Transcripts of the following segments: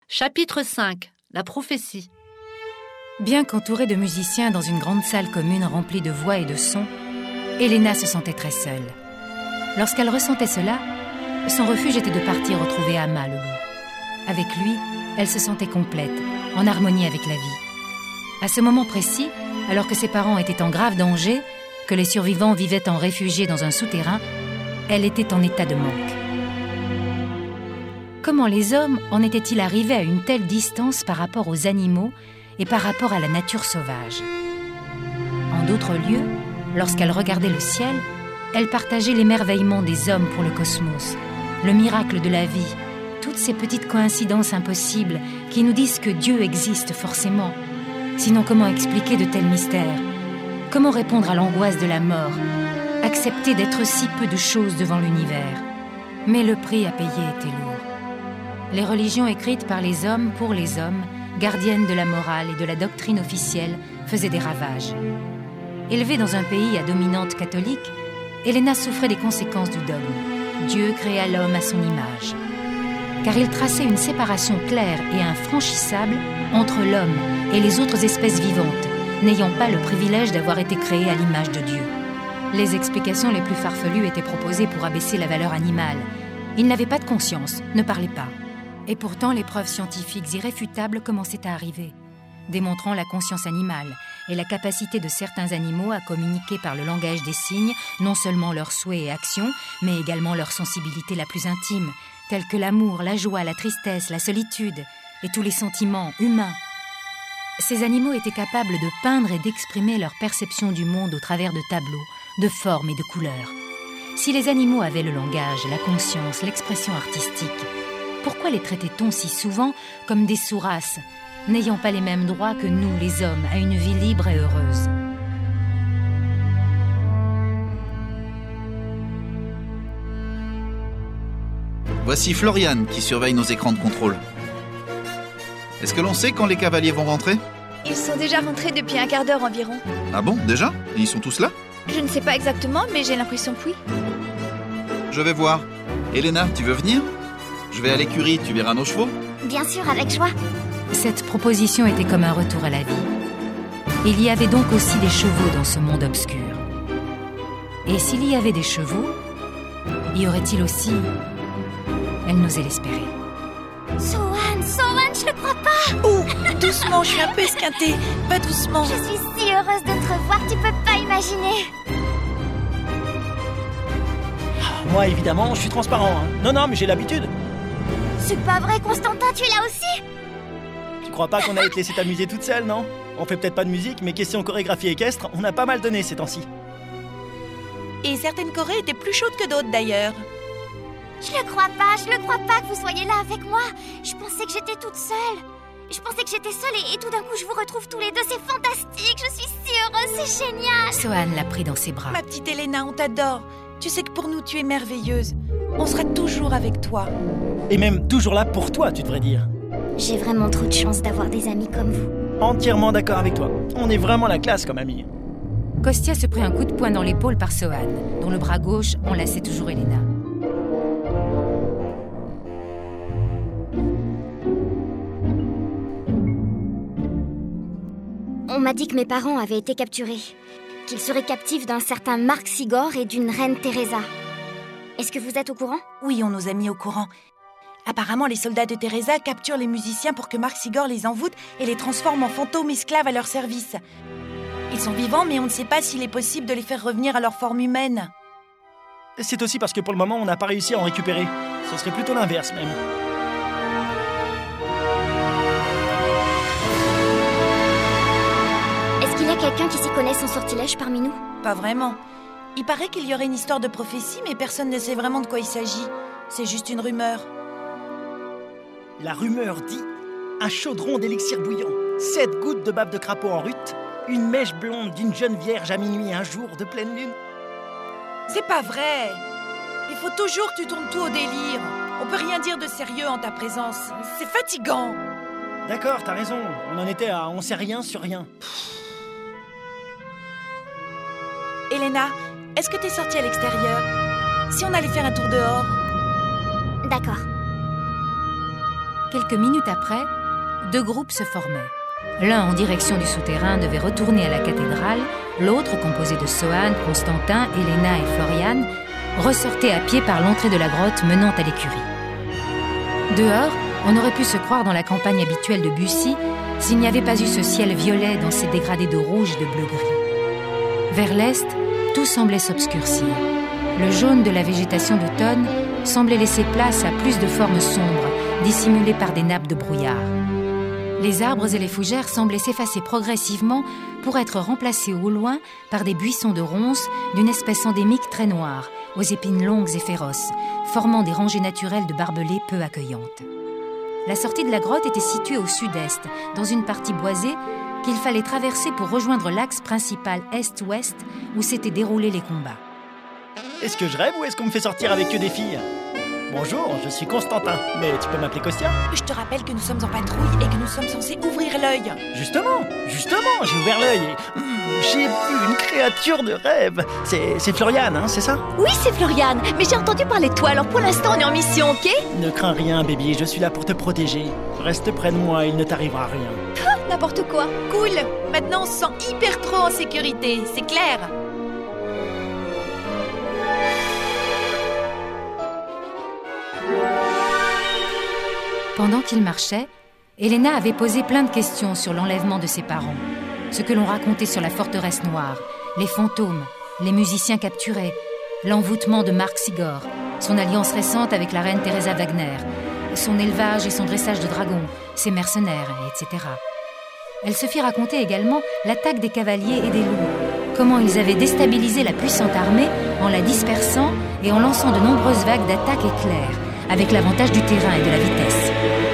Chapitre 5. La prophétie. Bien qu'entourée de musiciens dans une grande salle commune remplie de voix et de sons, Elena se sentait très seule. Lorsqu'elle ressentait cela, son refuge était de partir retrouver Ama, le loup. Avec lui, elle se sentait complète, en harmonie avec la vie. À ce moment précis, alors que ses parents étaient en grave danger, que les survivants vivaient en réfugiés dans un souterrain, elle était en état de manque. Comment les hommes en étaient-ils arrivés à une telle distance par rapport aux animaux et par rapport à la nature sauvage? En d'autres lieux, lorsqu'elle regardait le ciel, elle partageait l'émerveillement des hommes pour le cosmos, le miracle de la vie, toutes ces petites coïncidences impossibles qui nous disent que Dieu existe forcément. Sinon, comment expliquer de tels mystères? Comment répondre à l'angoisse de la mort? Accepter d'être si peu de choses devant l'univers? Mais le prix à payer était lourd. Les religions écrites par les hommes pour les hommes, gardiennes de la morale et de la doctrine officielle, faisaient des ravages. Élevée dans un pays à dominante catholique, Elena souffrait des conséquences du dogme. Dieu créa l'homme à son image. Car il traçait une séparation claire et infranchissable entre l'homme et les autres espèces vivantes, n'ayant pas le privilège d'avoir été créées à l'image de Dieu. Les explications les plus farfelues étaient proposées pour abaisser la valeur animale. Il n'avait pas de conscience, ne parlait pas. Et pourtant, les preuves scientifiques irréfutables commençaient à arriver, démontrant la conscience animale et la capacité de certains animaux à communiquer par le langage des signes non seulement leurs souhaits et actions, mais également leur sensibilité la plus intime, tels que l'amour, la joie, la tristesse, la solitude et tous les sentiments humains. Ces animaux étaient capables de peindre et d'exprimer leur perception du monde au travers de tableaux, de formes et de couleurs. Si les animaux avaient le langage, la conscience, l'expression artistique, pourquoi les traitait-on si souvent comme des sous-races, n'ayant pas les mêmes droits que nous, les hommes, à une vie libre et heureuse? Voici Floriane qui surveille nos écrans de contrôle. Est-ce que l'on sait quand les cavaliers vont rentrer? Ils sont déjà rentrés depuis un quart d'heure environ. Ah bon, déjà? Et ils sont tous là? Je ne sais pas exactement, mais j'ai l'impression que oui. Je vais voir. Elena, tu veux venir? Je vais à l'écurie, tu verras nos chevaux? Bien sûr, avec joie. Cette proposition était comme un retour à la vie. Il y avait donc aussi des chevaux dans ce monde obscur. Et s'il y avait des chevaux, y aurait-il aussi... Elle n'osait l'espérer. Sohan, je ne crois pas. Oh, doucement, je suis un peu esquintée. Pas doucement. Je suis si heureuse de te revoir, tu peux pas imaginer. Moi, évidemment, je suis transparent. Non, mais j'ai l'habitude. C'est pas vrai, Constantin, tu es là aussi? Tu crois pas qu'on allait te laisser t'amuser toute seule, non? On fait peut-être pas de musique, mais question chorégraphie équestre, on a pas mal donné ces temps-ci. Et certaines chorés étaient plus chaudes que d'autres, d'ailleurs. Je le crois pas que vous soyez là avec moi. Je pensais que j'étais toute seule. Je pensais que j'étais seule et tout d'un coup je vous retrouve tous les deux, c'est fantastique. Je suis si heureuse, c'est génial. Sohan l'a pris dans ses bras. Ma petite Elena, on t'adore. Tu sais que pour nous, tu es merveilleuse. On sera toujours avec toi. Et même toujours là pour toi, tu devrais dire. J'ai vraiment trop de chance d'avoir des amis comme vous. Entièrement d'accord avec toi. On est vraiment la classe comme amis. Kostia se prit un coup de poing dans l'épaule par Sohan, dont le bras gauche enlaçait toujours Elena. On m'a dit que mes parents avaient été capturés, qu'ils seraient captifs d'un certain Marc Sigor et d'une reine Teresa. Est-ce que vous êtes au courant? Oui, on nous a mis au courant. Apparemment, les soldats de Teresa capturent les musiciens pour que Marc Sigor les envoûte et les transforme en fantômes esclaves à leur service. Ils sont vivants, mais on ne sait pas s'il est possible de les faire revenir à leur forme humaine. C'est aussi parce que pour le moment, on n'a pas réussi à en récupérer. Ce serait plutôt l'inverse, même. Est-ce qu'il y a quelqu'un qui s'y connaisse en sortilège parmi nous? Pas vraiment. Il paraît qu'il y aurait une histoire de prophétie, mais personne ne sait vraiment de quoi il s'agit. C'est juste une rumeur. La rumeur dit un chaudron d'élixir bouillant, 7 gouttes de bave de crapaud en rut, une mèche blonde d'une jeune vierge à minuit un jour de pleine lune. C'est pas vrai. Il faut toujours que tu tournes tout au délire. On peut rien dire de sérieux en ta présence. C'est fatigant. D'accord, t'as raison. On en était à on sait rien sur rien. Elena, est-ce que t'es sortie à l'extérieur? Si on allait faire un tour dehors? D'accord. Quelques minutes après, 2 groupes se formaient. L'un en direction du souterrain devait retourner à la cathédrale, l'autre, composé de Sohan, Constantin, Helena et Florian, ressortait à pied par l'entrée de la grotte menant à l'écurie. Dehors, on aurait pu se croire dans la campagne habituelle de Bussy s'il n'y avait pas eu ce ciel violet dans ses dégradés de rouge et de bleu-gris. Vers l'est, tout semblait s'obscurcir. Le jaune de la végétation d'automne semblait laisser place à plus de formes sombres, dissimulées par des nappes de brouillard. Les arbres et les fougères semblaient s'effacer progressivement pour être remplacés au loin par des buissons de ronces d'une espèce endémique très noire, aux épines longues et féroces, formant des rangées naturelles de barbelés peu accueillantes. La sortie de la grotte était située au sud-est, dans une partie boisée qu'il fallait traverser pour rejoindre l'axe principal est-ouest où s'étaient déroulés les combats. Est-ce que je rêve ou est-ce qu'on me fait sortir avec que des filles ? Bonjour, je suis Constantin, mais tu peux m'appeler Kostia ? Je te rappelle que nous sommes en patrouille et que nous sommes censés ouvrir l'œil. Justement, j'ai ouvert l'œil et j'ai vu une créature de rêve. C'est Florian, hein, c'est ça ? Oui, c'est Florian, mais j'ai entendu parler de toi, alors pour l'instant on est en mission, ok ? Ne crains rien, baby, je suis là pour te protéger. Reste près de moi, il ne t'arrivera rien. N'importe quoi. Cool. Maintenant on se sent hyper trop en sécurité, c'est clair. Pendant qu'il marchait, Helena avait posé plein de questions sur l'enlèvement de ses parents, ce que l'on racontait sur la forteresse noire, les fantômes, les musiciens capturés, l'envoûtement de Marc Sigor, son alliance récente avec la reine Teresa Wagner, son élevage et son dressage de dragons, ses mercenaires, etc. Elle se fit raconter également l'attaque des cavaliers et des loups, comment ils avaient déstabilisé la puissante armée en la dispersant et en lançant de nombreuses vagues d'attaques éclairs, avec l'avantage du terrain et de la vitesse.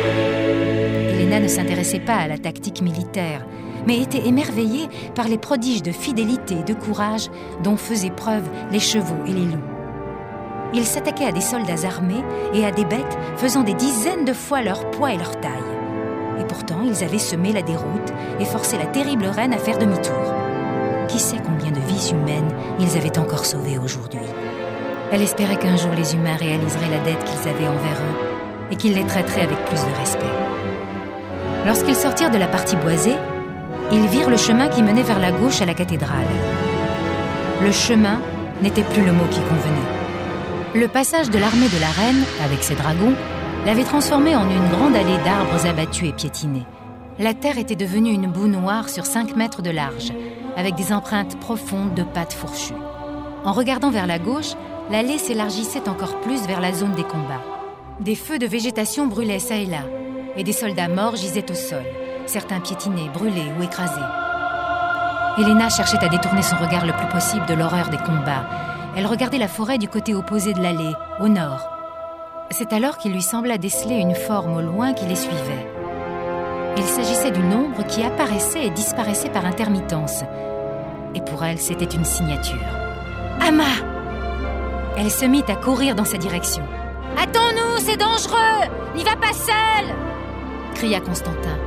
Helena ne s'intéressait pas à la tactique militaire, mais était émerveillée par les prodiges de fidélité et de courage dont faisaient preuve les chevaux et les loups. Ils s'attaquaient à des soldats armés et à des bêtes faisant des dizaines de fois leur poids et leur taille. Et pourtant, ils avaient semé la déroute et forcé la terrible reine à faire demi-tour. Qui sait combien de vies humaines ils avaient encore sauvées aujourd'hui ? Elle espérait qu'un jour les humains réaliseraient la dette qu'ils avaient envers eux et qu'ils les traiteraient avec plus de respect. Lorsqu'ils sortirent de la partie boisée, ils virent le chemin qui menait vers la gauche à la cathédrale. Le chemin n'était plus le mot qui convenait. Le passage de l'armée de la reine, avec ses dragons, l'avait transformé en une grande allée d'arbres abattus et piétinés. La terre était devenue une boue noire sur 5 mètres de large, avec des empreintes profondes de pattes fourchues. En regardant vers la gauche, l'allée s'élargissait encore plus vers la zone des combats. Des feux de végétation brûlaient çà et là, et des soldats morts gisaient au sol, certains piétinés, brûlés ou écrasés. Helena cherchait à détourner son regard le plus possible de l'horreur des combats. Elle regardait la forêt du côté opposé de l'allée, au nord. C'est alors qu'il lui sembla déceler une forme au loin qui les suivait. Il s'agissait d'une ombre qui apparaissait et disparaissait par intermittence. Et pour elle, c'était une signature. « Amma !» Elle se mit à courir dans sa direction. « Attends-nous, c'est dangereux! N'y va pas seule !» cria Constantin.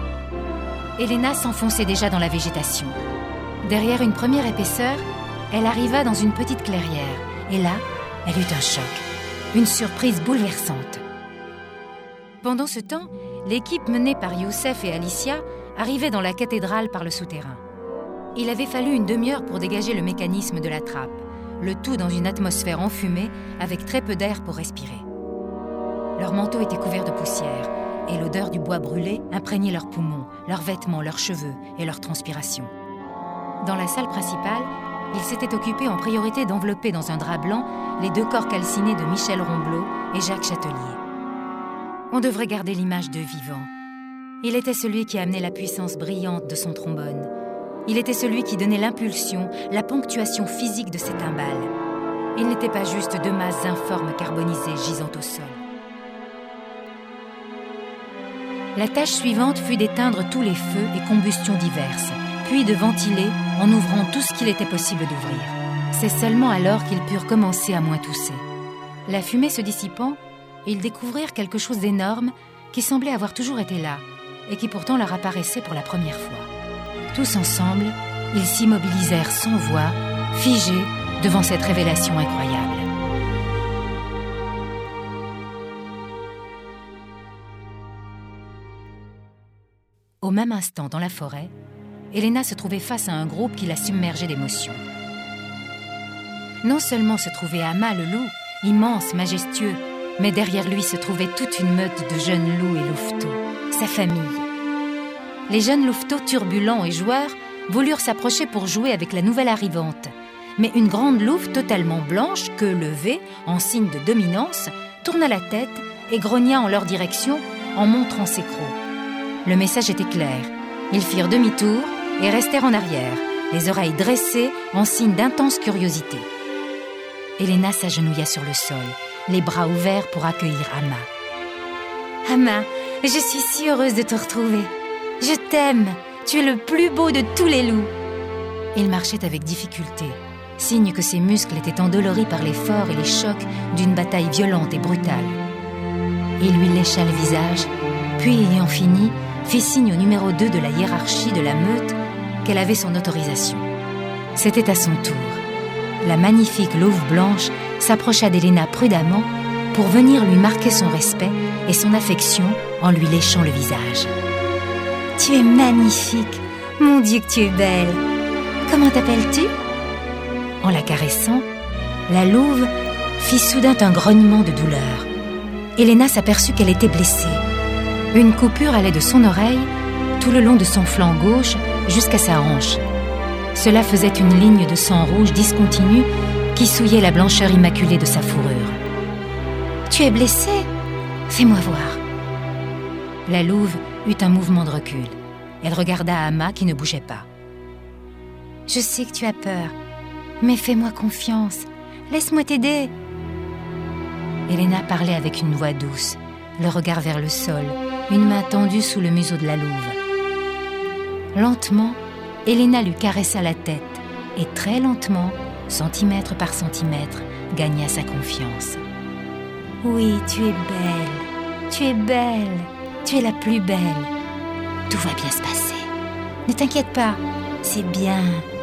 Helena s'enfonçait déjà dans la végétation. Derrière une première épaisseur, elle arriva dans une petite clairière. Et là, elle eut un choc, une surprise bouleversante. Pendant ce temps, l'équipe menée par Youssef et Alicia arrivait dans la cathédrale par le souterrain. Il avait fallu une demi-heure pour dégager le mécanisme de la trappe, le tout dans une atmosphère enfumée avec très peu d'air pour respirer. Leurs manteaux étaient couverts de poussière et l'odeur du bois brûlé imprégnait leurs poumons, leurs vêtements, leurs cheveux et leur transpiration. Dans la salle principale, ils s'étaient occupés en priorité d'envelopper dans un drap blanc les 2 corps calcinés de Michel Romblot et Jacques Châtelier. On devrait garder l'image d'eux vivants. Il était celui qui amenait la puissance brillante de son trombone. Il était celui qui donnait l'impulsion, la ponctuation physique de ses timbales. Il n'était pas juste 2 masses informes carbonisées gisant au sol. La tâche suivante fut d'éteindre tous les feux et combustions diverses, puis de ventiler en ouvrant tout ce qu'il était possible d'ouvrir. C'est seulement alors qu'ils purent commencer à moins tousser. La fumée se dissipant, ils découvrirent quelque chose d'énorme qui semblait avoir toujours été là et qui pourtant leur apparaissait pour la première fois. Tous ensemble, ils s'immobilisèrent sans voix, figés devant cette révélation incroyable. Au même instant, dans la forêt, Elena se trouvait face à un groupe qui la submergeait d'émotions. Non seulement se trouvait Amma le loup, immense, majestueux, mais derrière lui se trouvait toute une meute de jeunes loups et louveteaux, sa famille. Les jeunes louveteaux turbulents et joueurs voulurent s'approcher pour jouer avec la nouvelle arrivante. Mais une grande louve totalement blanche, queue levée, en signe de dominance, tourna la tête et grogna en leur direction en montrant ses crocs. Le message était clair. Ils firent demi-tour et restèrent en arrière, les oreilles dressées en signe d'intense curiosité. Elena s'agenouilla sur le sol, les bras ouverts pour accueillir Amma. « Amma, je suis si heureuse de te retrouver. Je t'aime, tu es le plus beau de tous les loups. » Il marchait avec difficulté, signe que ses muscles étaient endoloris par l'effort et les chocs d'une bataille violente et brutale. Il lui lécha le visage, puis ayant fini, fit signe au numéro 2 de la hiérarchie de la meute qu'elle avait son autorisation. C'était à son tour. La magnifique louve blanche s'approcha d'Elena prudemment pour venir lui marquer son respect et son affection en lui léchant le visage. « Tu es magnifique, mon Dieu que tu es belle. Comment t'appelles-tu » En la caressant, la louve fit soudain un grognement de douleur. Elena s'aperçut qu'elle était blessée. Une coupure allait de son oreille tout le long de son flanc gauche jusqu'à sa hanche. Cela faisait une ligne de sang rouge discontinue qui souillait la blancheur immaculée de sa fourrure. « Tu es blessée ? Fais-moi voir. » La louve eut un mouvement de recul. Elle regarda Amma qui ne bougeait pas. « Je sais que tu as peur, mais fais-moi confiance. Laisse-moi t'aider. » Elena parlait avec une voix douce, le regard vers le sol, une main tendue sous le museau de la louve. Lentement, Elena lui caressa la tête et très lentement, centimètre par centimètre, gagna sa confiance. « Oui, tu es belle, tu es belle, tu es la plus belle. Tout va bien se passer. Ne t'inquiète pas, c'est bien,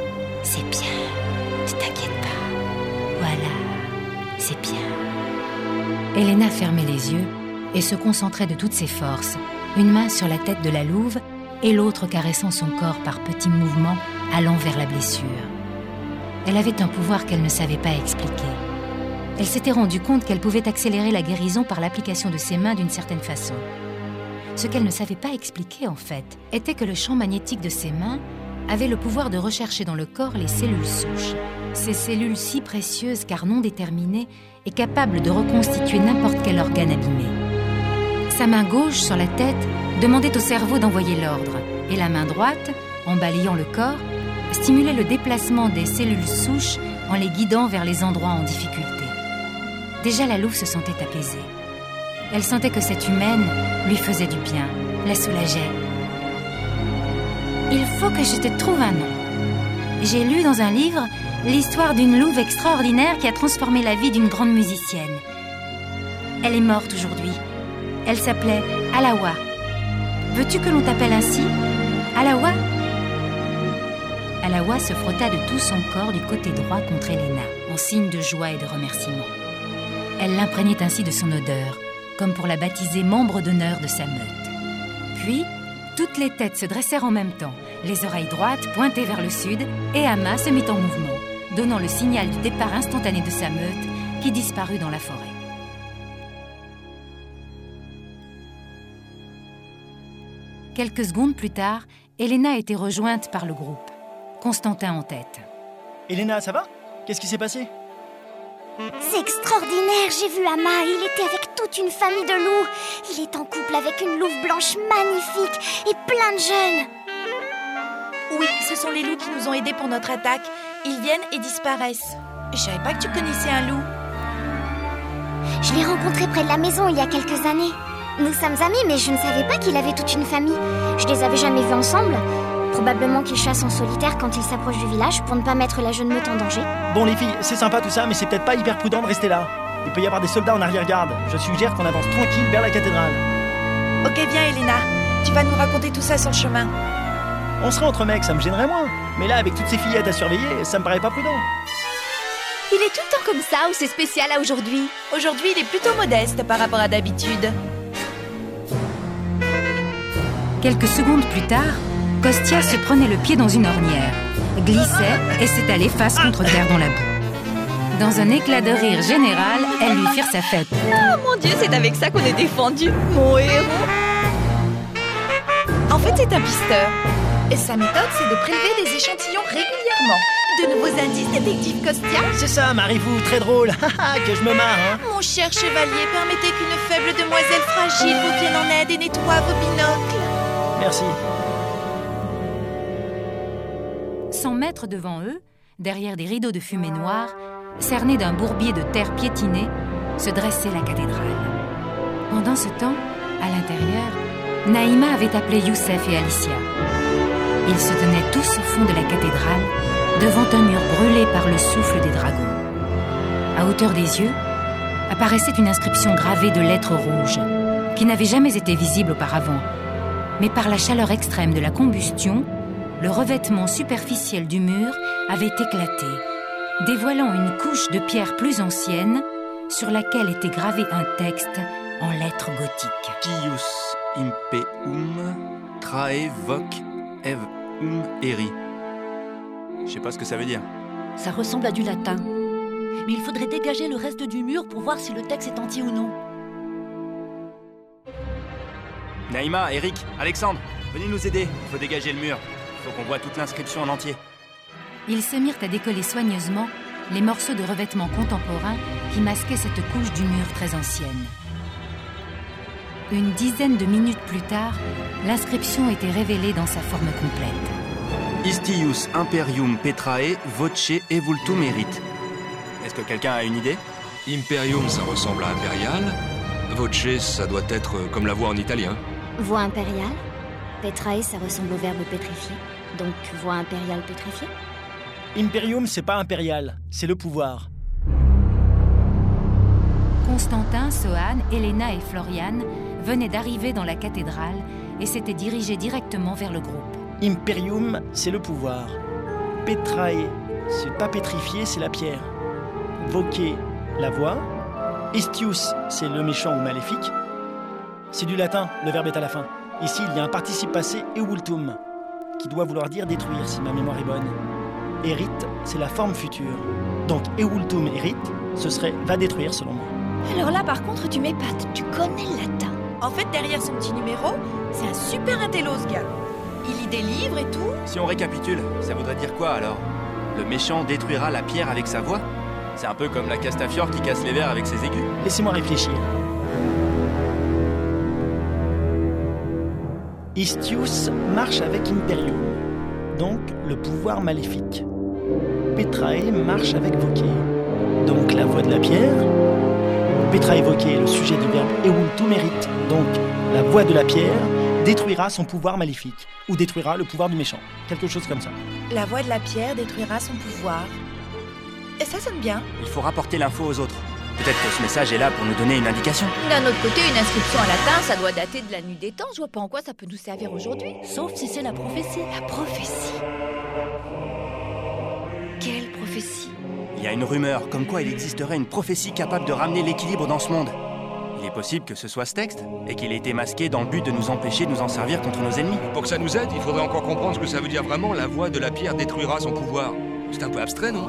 ne t'inquiète pas. Voilà, c'est bien. » Elena fermait les yeux et se concentrait de toutes ses forces, une main sur la tête de la louve et l'autre caressant son corps par petits mouvements allant vers la blessure. Elle avait un pouvoir qu'elle ne savait pas expliquer. Elle s'était rendue compte qu'elle pouvait accélérer la guérison par l'application de ses mains d'une certaine façon. Ce qu'elle ne savait pas expliquer, en fait, était que le champ magnétique de ses mains avait le pouvoir de rechercher dans le corps les cellules souches. Ces cellules si précieuses car non déterminées et capables de reconstituer n'importe quel organe abîmé. Sa main gauche, sur la tête, demandait au cerveau d'envoyer l'ordre, et la main droite, en balayant le corps, stimulait le déplacement des cellules souches en les guidant vers les endroits en difficulté. Déjà, la louve se sentait apaisée. Elle sentait que cette humaine lui faisait du bien, la soulageait. « Il faut que je te trouve un nom. J'ai lu dans un livre l'histoire d'une louve extraordinaire qui a transformé la vie d'une grande musicienne. Elle est morte aujourd'hui. Elle s'appelait Alawa. Veux-tu que l'on t'appelle ainsi? Alawa ?» Alawa se frotta de tout son corps du côté droit contre Elena, en signe de joie et de remerciement. Elle l'imprégnait ainsi de son odeur, comme pour la baptiser membre d'honneur de sa meute. Puis, toutes les têtes se dressèrent en même temps, les oreilles droites pointées vers le sud, et Amma se mit en mouvement, donnant le signal du départ instantané de sa meute, qui disparut dans la forêt. Quelques secondes plus tard, Elena était rejointe par le groupe, Constantin en tête. « Elena, ça va? Qu'est-ce qui s'est passé ?» C'est extraordinaire, j'ai vu Amma, il était avec toute une famille de loups. Il est en couple avec une louve blanche magnifique et plein de jeunes. Oui, ce sont les loups qui nous ont aidés pour notre attaque. Ils viennent et disparaissent. Je savais pas que tu connaissais un loup. Je l'ai rencontré près de la maison il y a quelques années. Nous sommes amis, mais je ne savais pas qu'il avait toute une famille. Je les avais jamais vus ensemble. Probablement qu'il chasse en solitaire quand il s'approche du village pour ne pas mettre la jeune meute en danger. Bon les filles, c'est sympa tout ça, mais c'est peut-être pas hyper prudent de rester là. Il peut y avoir des soldats en arrière-garde. Je suggère qu'on avance tranquille vers la cathédrale. Ok, viens Elena. Tu vas nous raconter tout ça sur le chemin. On serait entre mecs, ça me gênerait moins. Mais là, avec toutes ces fillettes à surveiller, ça me paraît pas prudent. Il est tout le temps comme ça ou c'est spécial à aujourd'hui? Aujourd'hui, il est plutôt modeste par rapport à d'habitude. Quelques secondes plus tard, Kostya se prenait le pied dans une ornière, glissait et s'étalait face contre terre dans la boue. Dans un éclat de rire général, elles lui firent sa fête. Oh mon Dieu, c'est avec ça qu'on est défendu, mon héros. En fait, c'est un pisteur. Et sa méthode, c'est de prélever des échantillons régulièrement. De nouveaux indices, détective Kostya? C'est ça, Marivou, très drôle. Que je me marre, hein. Mon cher chevalier, permettez qu'une faible demoiselle fragile vous vienne en aide et nettoie vos binocles. Merci. 100 mètres devant eux, derrière des rideaux de fumée noire, cernés d'un bourbier de terre piétinée, se dressait la cathédrale. Pendant ce temps, à l'intérieur, Naïma avait appelé Youssef et Alicia. Ils se tenaient tous au fond de la cathédrale, devant un mur brûlé par le souffle des dragons. À hauteur des yeux, apparaissait une inscription gravée de lettres rouges, qui n'avait jamais été visible auparavant. Mais par la chaleur extrême de la combustion, le revêtement superficiel du mur avait éclaté, dévoilant une couche de pierre plus ancienne, sur laquelle était gravé un texte en lettres gothiques. Tius impeum trae voc ev eri. Je sais pas ce que ça veut dire. Ça ressemble à du latin. Mais il faudrait dégager le reste du mur pour voir si le texte est entier ou non. Naïma, Eric, Alexandre, venez nous aider. Il faut dégager le mur. Il faut qu'on voit toute l'inscription en entier. Ils se mirent à décoller soigneusement les morceaux de revêtement contemporain qui masquaient cette couche du mur très ancienne. Une dizaine de minutes plus tard, l'inscription était révélée dans sa forme complète. Istius imperium petrae voce evultum erit. Est-ce que quelqu'un a une idée? Imperium, ça ressemble à impérial. Voce, ça doit être comme la voix en italien. Voix impériale. Petrae, ça ressemble au verbe pétrifier. Donc, voix impériale pétrifiée. Imperium, c'est pas impérial, c'est le pouvoir. Constantin, Sohan, Elena et Florian venaient d'arriver dans la cathédrale et s'étaient dirigés directement vers le groupe. Imperium, c'est le pouvoir. Petrae, c'est pas pétrifié, c'est la pierre. Voce, la voix. Istius, c'est le méchant ou maléfique. C'est du latin, le verbe est à la fin. Ici, il y a un participe passé, eultum, qui doit vouloir dire détruire, si ma mémoire est bonne. Erit, c'est la forme future. Donc, eultum erit, ce serait va détruire, selon moi. Alors là, par contre, tu m'épates. Tu connais le latin. En fait, derrière son petit numéro, c'est un super intello, ce gars. Il lit des livres et tout. Si on récapitule, ça voudrait dire quoi alors? Le méchant détruira la pierre avec sa voix? C'est un peu comme la Castafiore qui casse les verres avec ses aigus. Laissez-moi réfléchir. Istius marche avec Imperium, donc le pouvoir maléfique. Petrae marche avec Voce, donc la voix de la pierre. Petrae Voce est le sujet du verbe eultum erit, donc la voix de la pierre détruira son pouvoir maléfique, ou détruira le pouvoir du méchant, quelque chose comme ça. La voix de la pierre détruira son pouvoir. Et ça sonne bien. Il faut rapporter l'info aux autres. Peut-être que ce message est là pour nous donner une indication. D'un autre côté, une inscription en latin, ça doit dater de la nuit des temps. Je vois pas en quoi ça peut nous servir aujourd'hui. Sauf si c'est la prophétie. La prophétie. Quelle prophétie? Il y a une rumeur comme quoi il existerait une prophétie capable de ramener l'équilibre dans ce monde. Il est possible que ce soit ce texte, et qu'il ait été masqué dans le but de nous empêcher de nous en servir contre nos ennemis. Pour que ça nous aide, il faudrait encore comprendre ce que ça veut dire vraiment. La voix de la pierre détruira son pouvoir. C'est un peu abstrait, non?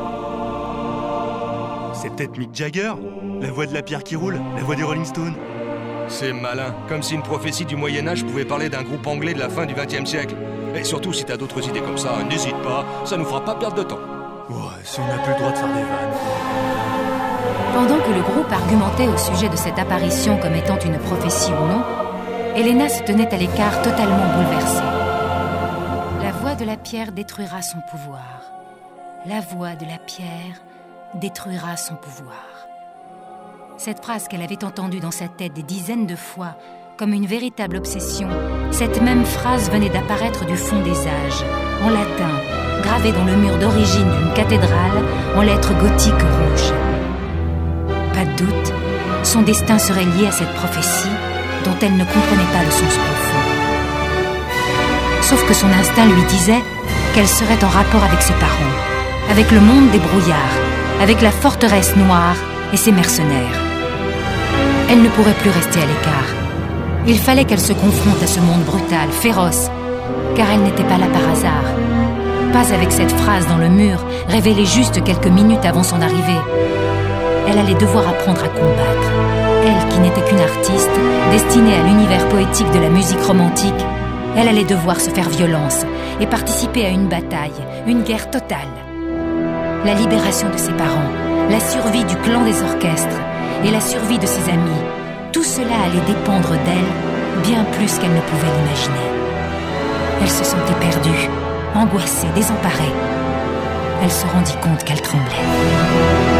C'est peut-être Mick Jagger, la voix de la pierre qui roule, la voix des Rolling Stones. C'est malin, comme si une prophétie du Moyen-Âge pouvait parler d'un groupe anglais de la fin du XXe siècle. Et surtout, si t'as d'autres idées comme ça, n'hésite pas, ça nous fera pas perdre de temps. Ouais, si on n'a plus le droit de faire des vannes. Pendant que le groupe argumentait au sujet de cette apparition comme étant une prophétie ou non, Elena se tenait à l'écart totalement bouleversée. La voix de la pierre détruira son pouvoir. La voix de la pierre détruira son pouvoir. Cette phrase qu'elle avait entendue dans sa tête des dizaines de fois, comme une véritable obsession, cette même phrase venait d'apparaître du fond des âges, en latin, gravée dans le mur d'origine d'une cathédrale, en lettres gothiques rouges. Pas de doute, son destin serait lié à cette prophétie, dont elle ne comprenait pas le sens profond. Sauf que son instinct lui disait qu'elle serait en rapport avec ses parents, avec le monde des brouillards, avec la forteresse noire et ses mercenaires. Elle ne pourrait plus rester à l'écart. Il fallait qu'elle se confronte à ce monde brutal, féroce, car elle n'était pas là par hasard. Pas avec cette phrase dans le mur, révélée juste quelques minutes avant son arrivée. Elle allait devoir apprendre à combattre. Elle, qui n'était qu'une artiste, destinée à l'univers poétique de la musique romantique, elle allait devoir se faire violence et participer à une bataille, une guerre totale. La libération de ses parents, la survie du clan des orchestres et la survie de ses amis, tout cela allait dépendre d'elle bien plus qu'elle ne pouvait l'imaginer. Elle se sentait perdue, angoissée, désemparée. Elle se rendit compte qu'elle tremblait.